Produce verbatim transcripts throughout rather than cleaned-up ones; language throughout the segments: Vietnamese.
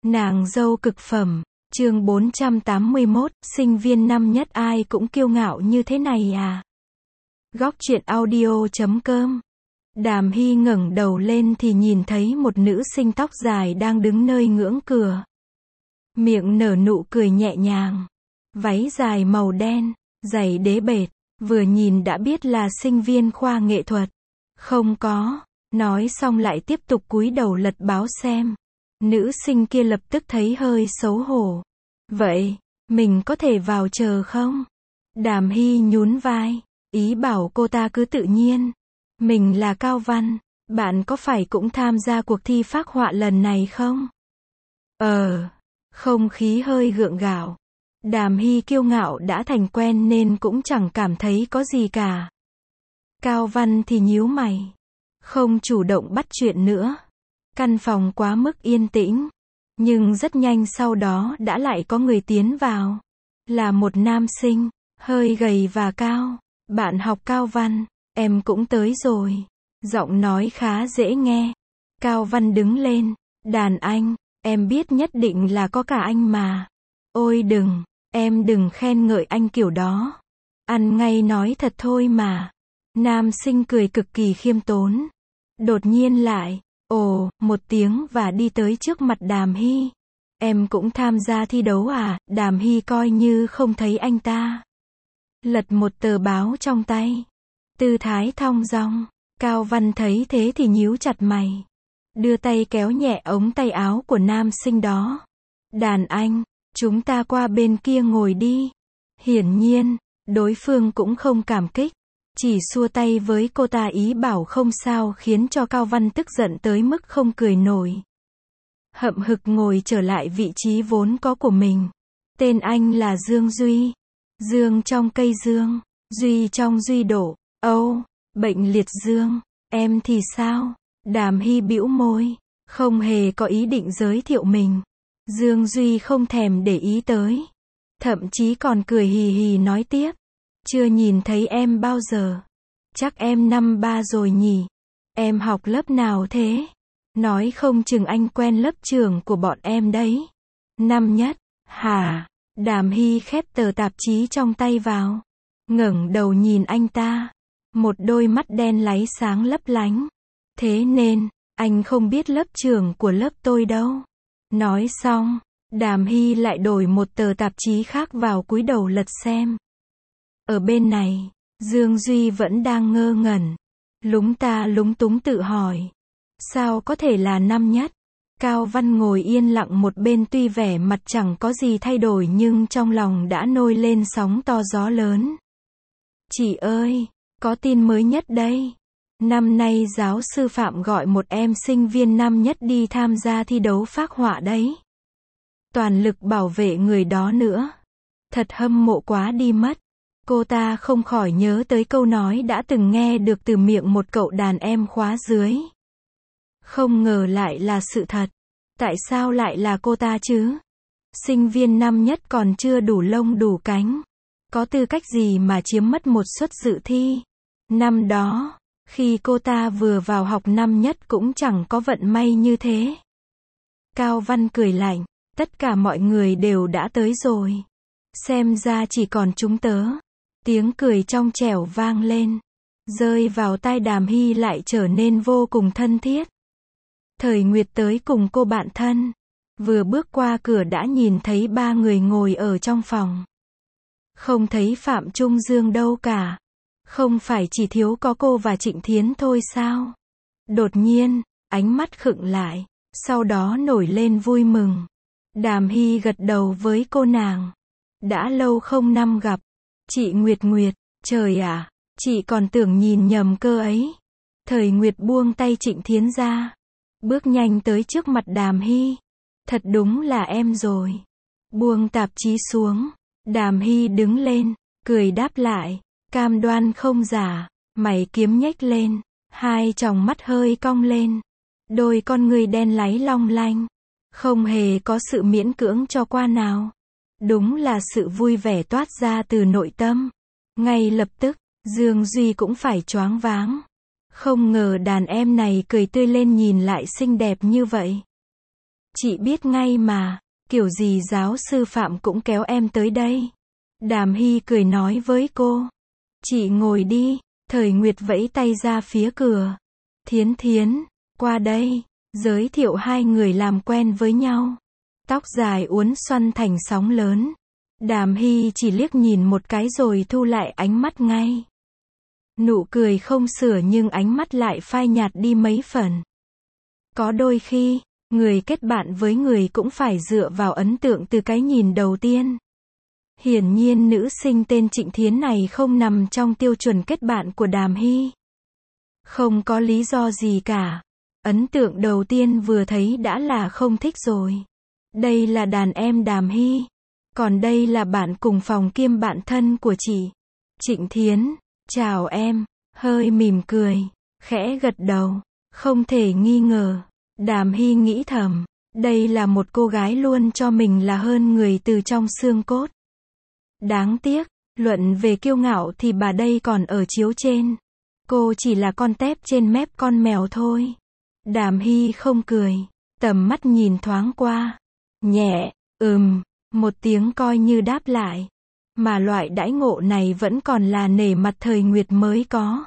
Nàng dâu cực phẩm, chương bốn trăm tám mươi mốt, sinh viên năm nhất ai cũng kiêu ngạo như thế này à? Góc truyện audio chấm com. Đàm Hy ngẩng đầu lên thì nhìn thấy một nữ sinh tóc dài đang đứng nơi ngưỡng cửa. Miệng nở nụ cười nhẹ nhàng. Váy dài màu đen, giày đế bệt, vừa nhìn đã biết là sinh viên khoa nghệ thuật. Không có, nói xong lại tiếp tục cúi đầu lật báo xem. Nữ sinh kia lập tức thấy hơi xấu hổ. Vậy, mình có thể vào chờ không? Đàm Hy nhún vai, ý bảo cô ta cứ tự nhiên. Mình là Cao Văn, bạn có phải cũng tham gia cuộc thi phác họa lần này không? Ờ, không khí hơi gượng gạo. Đàm Hy kiêu ngạo đã thành quen nên cũng chẳng cảm thấy có gì cả. Cao Văn thì nhíu mày, không chủ động bắt chuyện nữa. Căn phòng quá mức yên tĩnh, nhưng rất nhanh sau đó đã lại có người tiến vào. Là một nam sinh, hơi gầy và cao. Bạn học Cao Văn, em cũng tới rồi. Giọng nói khá dễ nghe. Cao Văn đứng lên, đàn anh, em biết nhất định là có cả anh mà. Ôi đừng, em đừng khen ngợi anh kiểu đó. Ăn ngay nói thật thôi mà. Nam sinh cười cực kỳ khiêm tốn. Đột nhiên lại, ồ, một tiếng và đi tới trước mặt Đàm Hy. Em cũng tham gia thi đấu à? Đàm Hy coi như không thấy anh ta. Lật một tờ báo trong tay. Tư thái thong dong. Cao Văn thấy thế thì nhíu chặt mày. Đưa tay kéo nhẹ ống tay áo của nam sinh đó. Đàn anh, chúng ta qua bên kia ngồi đi. Hiển nhiên, đối phương cũng không cảm kích. Chỉ xua tay với cô ta ý bảo không sao, khiến cho Cao Văn tức giận tới mức không cười nổi. Hậm hực ngồi trở lại vị trí vốn có của mình. Tên anh là Dương Duy. Dương trong cây dương, Duy trong Duy đổ. Âu, bệnh liệt dương. Em thì sao? Đàm Hy bĩu môi, không hề có ý định giới thiệu mình. Dương Duy không thèm để ý tới. Thậm chí còn cười hì hì nói tiếp. Chưa nhìn thấy em bao giờ. Chắc em năm ba rồi nhỉ? Em học lớp nào thế? Nói không chừng anh quen lớp trưởng của bọn em đấy. Năm nhất, hả? Đàm Hy khép tờ tạp chí trong tay vào. Ngẩng đầu nhìn anh ta. Một đôi mắt đen láy sáng lấp lánh. Thế nên, anh không biết lớp trưởng của lớp tôi đâu. Nói xong, Đàm Hy lại đổi một tờ tạp chí khác vào cúi đầu lật xem. Ở bên này, Dương Duy vẫn đang ngơ ngẩn. Lúng ta lúng túng tự hỏi. Sao có thể là năm nhất? Cao Văn ngồi yên lặng một bên, tuy vẻ mặt chẳng có gì thay đổi nhưng trong lòng đã nổi lên sóng to gió lớn. Chị ơi, có tin mới nhất đây. Năm nay giáo sư Phạm gọi một em sinh viên năm nhất đi tham gia thi đấu phác họa đấy. Toàn lực bảo vệ người đó nữa. Thật hâm mộ quá đi mất. Cô ta không khỏi nhớ tới câu nói đã từng nghe được từ miệng một cậu đàn em khóa dưới. Không ngờ lại là sự thật. Tại sao lại là cô ta chứ? Sinh viên năm nhất còn chưa đủ lông đủ cánh. Có tư cách gì mà chiếm mất một suất dự thi? Năm đó, khi cô ta vừa vào học năm nhất cũng chẳng có vận may như thế. Cao Văn cười lạnh. Tất cả mọi người đều đã tới rồi. Xem ra chỉ còn chúng tớ. Tiếng cười trong trẻo vang lên. Rơi vào tai Đàm Hy lại trở nên vô cùng thân thiết. Thời Nguyệt tới cùng cô bạn thân. Vừa bước qua cửa đã nhìn thấy ba người ngồi ở trong phòng. Không thấy Phạm Trung Dương đâu cả. Không phải chỉ thiếu có cô và Trịnh Thiến thôi sao? Đột nhiên, ánh mắt khựng lại. Sau đó nổi lên vui mừng. Đàm Hy gật đầu với cô nàng. Đã lâu không năm gặp. Chị Nguyệt Nguyệt, trời ạ, chị còn tưởng nhìn nhầm cơ ấy. Thời Nguyệt buông tay Trịnh Thiến ra. Bước nhanh tới trước mặt Đàm Hy. Thật đúng là em rồi. Buông tạp chí xuống. Đàm Hy đứng lên, cười đáp lại. Cam đoan không giả. Mày kiếm nhếch lên. Hai tròng mắt hơi cong lên. Đôi con người đen láy long lanh. Không hề có sự miễn cưỡng cho qua nào. Đúng là sự vui vẻ toát ra từ nội tâm. Ngay lập tức, Dương Duy cũng phải choáng váng. Không ngờ đàn em này cười tươi lên nhìn lại xinh đẹp như vậy. Chị biết ngay mà, kiểu gì giáo sư Phạm cũng kéo em tới đây. Đàm Hy cười nói với cô. Chị ngồi đi, Thời Nguyệt vẫy tay ra phía cửa. Thiến Thiến, qua đây, giới thiệu hai người làm quen với nhau. Tóc dài uốn xoăn thành sóng lớn. Đàm Hy chỉ liếc nhìn một cái rồi thu lại ánh mắt ngay. Nụ cười không sửa nhưng ánh mắt lại phai nhạt đi mấy phần. Có đôi khi, người kết bạn với người cũng phải dựa vào ấn tượng từ cái nhìn đầu tiên. Hiển nhiên nữ sinh tên Trịnh Thiến này không nằm trong tiêu chuẩn kết bạn của Đàm Hy. Không có lý do gì cả. Ấn tượng đầu tiên vừa thấy đã là không thích rồi. Đây là đàn em Đàm Hy. Còn đây là bạn cùng phòng kiêm bạn thân của chị. Trịnh Thiến, chào em, hơi mỉm cười, khẽ gật đầu. Không thể nghi ngờ. Đàm Hy nghĩ thầm, đây là một cô gái luôn cho mình là hơn người từ trong xương cốt. Đáng tiếc, luận về kiêu ngạo thì bà đây còn ở chiếu trên. Cô chỉ là con tép trên mép con mèo thôi. Đàm Hy không cười, tầm mắt nhìn thoáng qua. Nhẹ, ừm, một tiếng coi như đáp lại. Mà loại đãi ngộ này vẫn còn là nể mặt Thời Nguyệt mới có.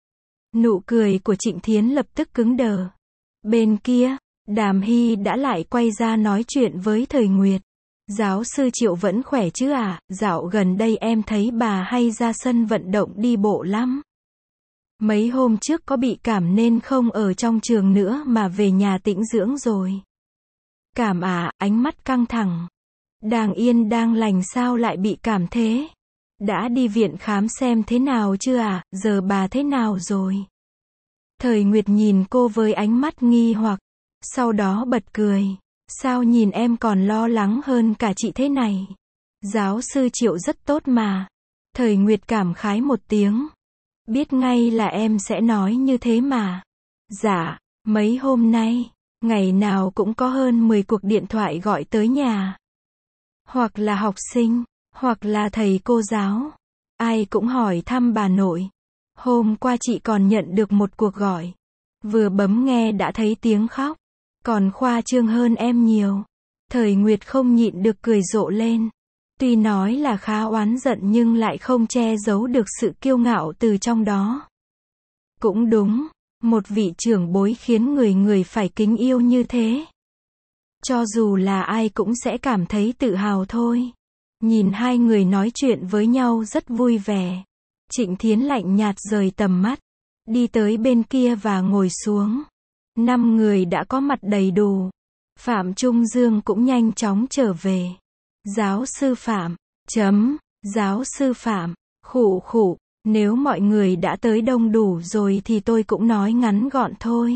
Nụ cười của Trịnh Thiến lập tức cứng đờ. Bên kia, Đàm Hy đã lại quay ra nói chuyện với Thời Nguyệt. Giáo sư Triệu vẫn khỏe chứ à, dạo gần đây em thấy bà hay ra sân vận động đi bộ lắm. Mấy hôm trước có bị cảm nên không ở trong trường nữa mà về nhà tĩnh dưỡng rồi. Cảm à, ánh mắt căng thẳng. Đang yên đang lành sao lại bị cảm thế? Đã đi viện khám xem thế nào chưa à, giờ bà thế nào rồi? Thời Nguyệt nhìn cô với ánh mắt nghi hoặc, sau đó bật cười. Sao nhìn em còn lo lắng hơn cả chị thế này? Giáo sư Triệu rất tốt mà. Thời Nguyệt cảm khái một tiếng. Biết ngay là em sẽ nói như thế mà. Dạ, mấy hôm nay, ngày nào cũng có hơn mười cuộc điện thoại gọi tới nhà. Hoặc là học sinh, hoặc là thầy cô giáo. Ai cũng hỏi thăm bà nội. Hôm qua chị còn nhận được một cuộc gọi. Vừa bấm nghe đã thấy tiếng khóc. Còn khoa trương hơn em nhiều. Thời Nguyệt không nhịn được cười rộ lên. Tuy nói là khá oán giận nhưng lại không che giấu được sự kiêu ngạo từ trong đó. Cũng đúng, một vị trưởng bối khiến người người phải kính yêu như thế. Cho dù là ai cũng sẽ cảm thấy tự hào thôi. Nhìn hai người nói chuyện với nhau rất vui vẻ. Trịnh Thiến lạnh nhạt rời tầm mắt. Đi tới bên kia và ngồi xuống. Năm người đã có mặt đầy đủ. Phạm Trung Dương cũng nhanh chóng trở về. Giáo sư Phạm, chấm, giáo sư Phạm, khụ khụ, nếu mọi người đã tới đông đủ rồi thì tôi cũng nói ngắn gọn thôi.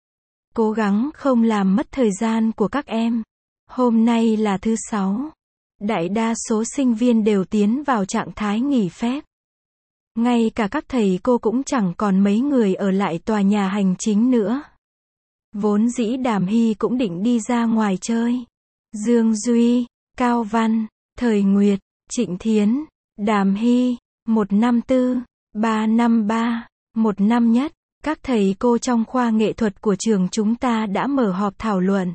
Cố gắng không làm mất thời gian của các em. Hôm nay là thứ sáu. Đại đa số sinh viên đều tiến vào trạng thái nghỉ phép. Ngay cả các thầy cô cũng chẳng còn mấy người ở lại tòa nhà hành chính nữa. Vốn dĩ Đàm Hy cũng định đi ra ngoài chơi. Dương Duy, Cao Văn, Thời Nguyệt, Trịnh Thiến, Đàm Hy, một năm tư, ba năm ba, một năm nhất, các thầy cô trong khoa nghệ thuật của trường chúng ta đã mở họp thảo luận.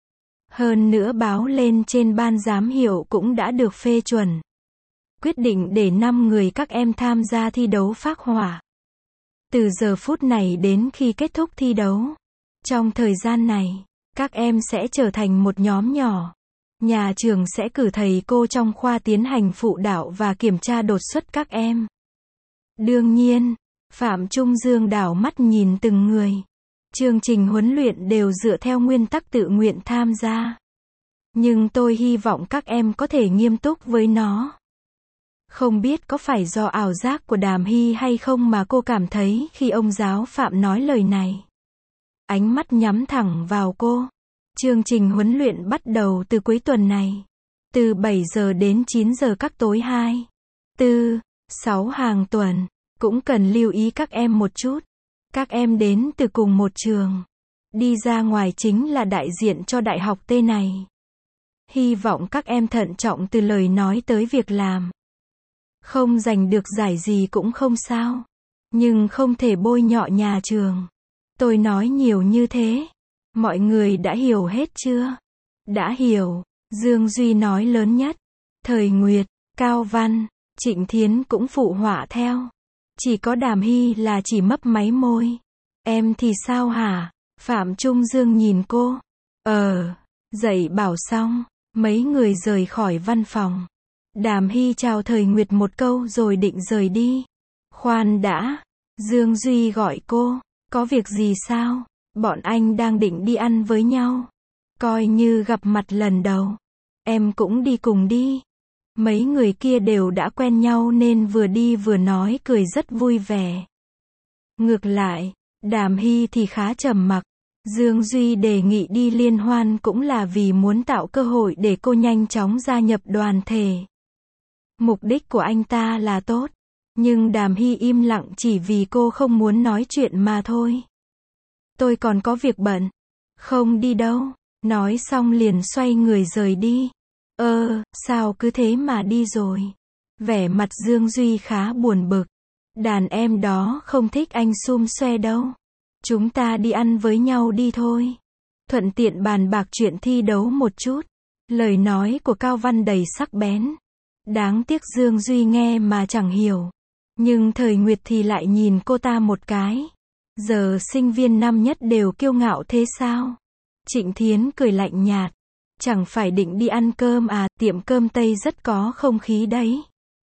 Hơn nữa báo lên trên ban giám hiệu cũng đã được phê chuẩn. Quyết định để năm người các em tham gia thi đấu phác họa. Từ giờ phút này đến khi kết thúc thi đấu. Trong thời gian này, các em sẽ trở thành một nhóm nhỏ. Nhà trường sẽ cử thầy cô trong khoa tiến hành phụ đạo và kiểm tra đột xuất các em. Đương nhiên, Phạm Trung Dương đảo mắt nhìn từng người. Chương trình huấn luyện đều dựa theo nguyên tắc tự nguyện tham gia. Nhưng tôi hy vọng các em có thể nghiêm túc với nó. Không biết có phải do ảo giác của Đàm Hy hay không mà cô cảm thấy khi ông giáo Phạm nói lời này. Ánh mắt nhắm thẳng vào cô. Chương trình huấn luyện bắt đầu từ cuối tuần này. Từ bảy giờ đến chín giờ các tối hai, tư, sáu hàng tuần. Cũng cần lưu ý các em một chút. Các em đến từ cùng một trường. Đi ra ngoài chính là đại diện cho đại học T này. Hy vọng các em thận trọng từ lời nói tới việc làm. Không giành được giải gì cũng không sao. Nhưng không thể bôi nhọ nhà trường. Tôi nói nhiều như thế. Mọi người đã hiểu hết chưa? Đã hiểu, Dương Duy nói lớn nhất. Thời Nguyệt, Cao Văn, Trịnh Thiến cũng phụ họa theo. Chỉ có Đàm Hy là chỉ mấp máy môi. Em thì sao hả? Phạm Trung Dương nhìn cô. Ờ, dạy bảo xong, mấy người rời khỏi văn phòng. Đàm Hy chào Thời Nguyệt một câu rồi định rời đi. Khoan đã, Dương Duy gọi cô. Có việc gì sao? Bọn anh đang định đi ăn với nhau. Coi như gặp mặt lần đầu. Em cũng đi cùng đi. Mấy người kia đều đã quen nhau nên vừa đi vừa nói cười rất vui vẻ. Ngược lại, Đàm Hy thì khá trầm mặc. Dương Duy đề nghị đi liên hoan cũng là vì muốn tạo cơ hội để cô nhanh chóng gia nhập đoàn thể. Mục đích của anh ta là tốt. Nhưng Đàm Hy im lặng chỉ vì cô không muốn nói chuyện mà thôi. Tôi còn có việc bận. Không đi đâu. Nói xong liền xoay người rời đi. Ơ, sao cứ thế mà đi rồi? Vẻ mặt Dương Duy khá buồn bực. Đàn em đó không thích anh xum xoe đâu. Chúng ta đi ăn với nhau đi thôi. Thuận tiện bàn bạc chuyện thi đấu một chút. Lời nói của Cao Văn đầy sắc bén. Đáng tiếc Dương Duy nghe mà chẳng hiểu. Nhưng Thời Nguyệt thì lại nhìn cô ta một cái. Giờ sinh viên năm nhất đều kiêu ngạo thế sao? Trịnh Thiến cười lạnh nhạt. Chẳng phải định đi ăn cơm à, tiệm cơm Tây rất có không khí đấy.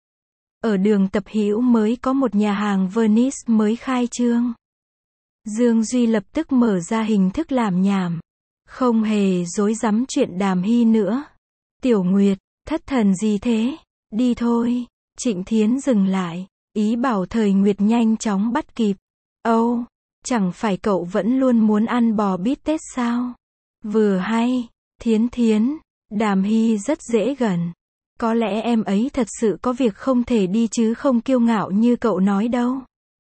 Ở đường Tập Hữu mới có một nhà hàng Venice mới khai trương. Dương Duy lập tức mở ra hình thức làm nhảm. Không hề dối rắm chuyện Đàm Hy nữa. Tiểu Nguyệt, thất thần gì thế? Đi thôi. Trịnh Thiến dừng lại. Ý bảo Thời Nguyệt nhanh chóng bắt kịp. Âu, chẳng phải cậu vẫn luôn muốn ăn bò bít tết sao? Vừa hay. Thiến Thiến, Đàm Hy rất dễ gần. Có lẽ em ấy thật sự có việc không thể đi chứ không kiêu ngạo như cậu nói đâu.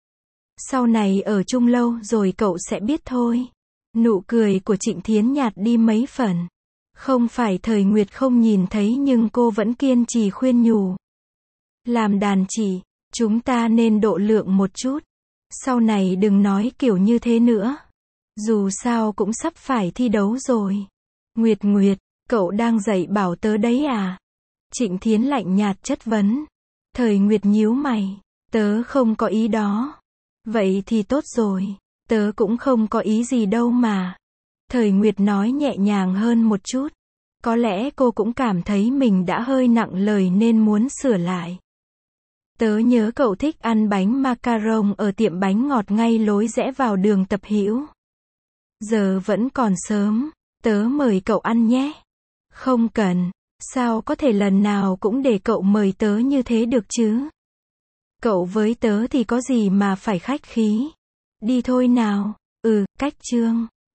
Sau này ở chung lâu rồi cậu sẽ biết thôi. Nụ cười của Trịnh Thiến nhạt đi mấy phần. Không phải Thời Nguyệt không nhìn thấy nhưng cô vẫn kiên trì khuyên nhủ. Làm đàn chị, chúng ta nên độ lượng một chút. Sau này đừng nói kiểu như thế nữa. Dù sao cũng sắp phải thi đấu rồi. Nguyệt Nguyệt, cậu đang dạy bảo tớ đấy à? Trịnh Thiến lạnh nhạt chất vấn. Thời Nguyệt nhíu mày. Tớ không có ý đó. Vậy thì tốt rồi. Tớ cũng không có ý gì đâu mà. Thời Nguyệt nói nhẹ nhàng hơn một chút. Có lẽ cô cũng cảm thấy mình đã hơi nặng lời nên muốn sửa lại. Tớ nhớ cậu thích ăn bánh macaron ở tiệm bánh ngọt ngay lối rẽ vào đường Tập Hữu. Giờ vẫn còn sớm. Tớ mời cậu ăn nhé. Không cần. Sao có thể lần nào cũng để cậu mời tớ như thế được chứ? Cậu với tớ thì có gì mà phải khách khí. Đi thôi nào. Ừ, cách chương.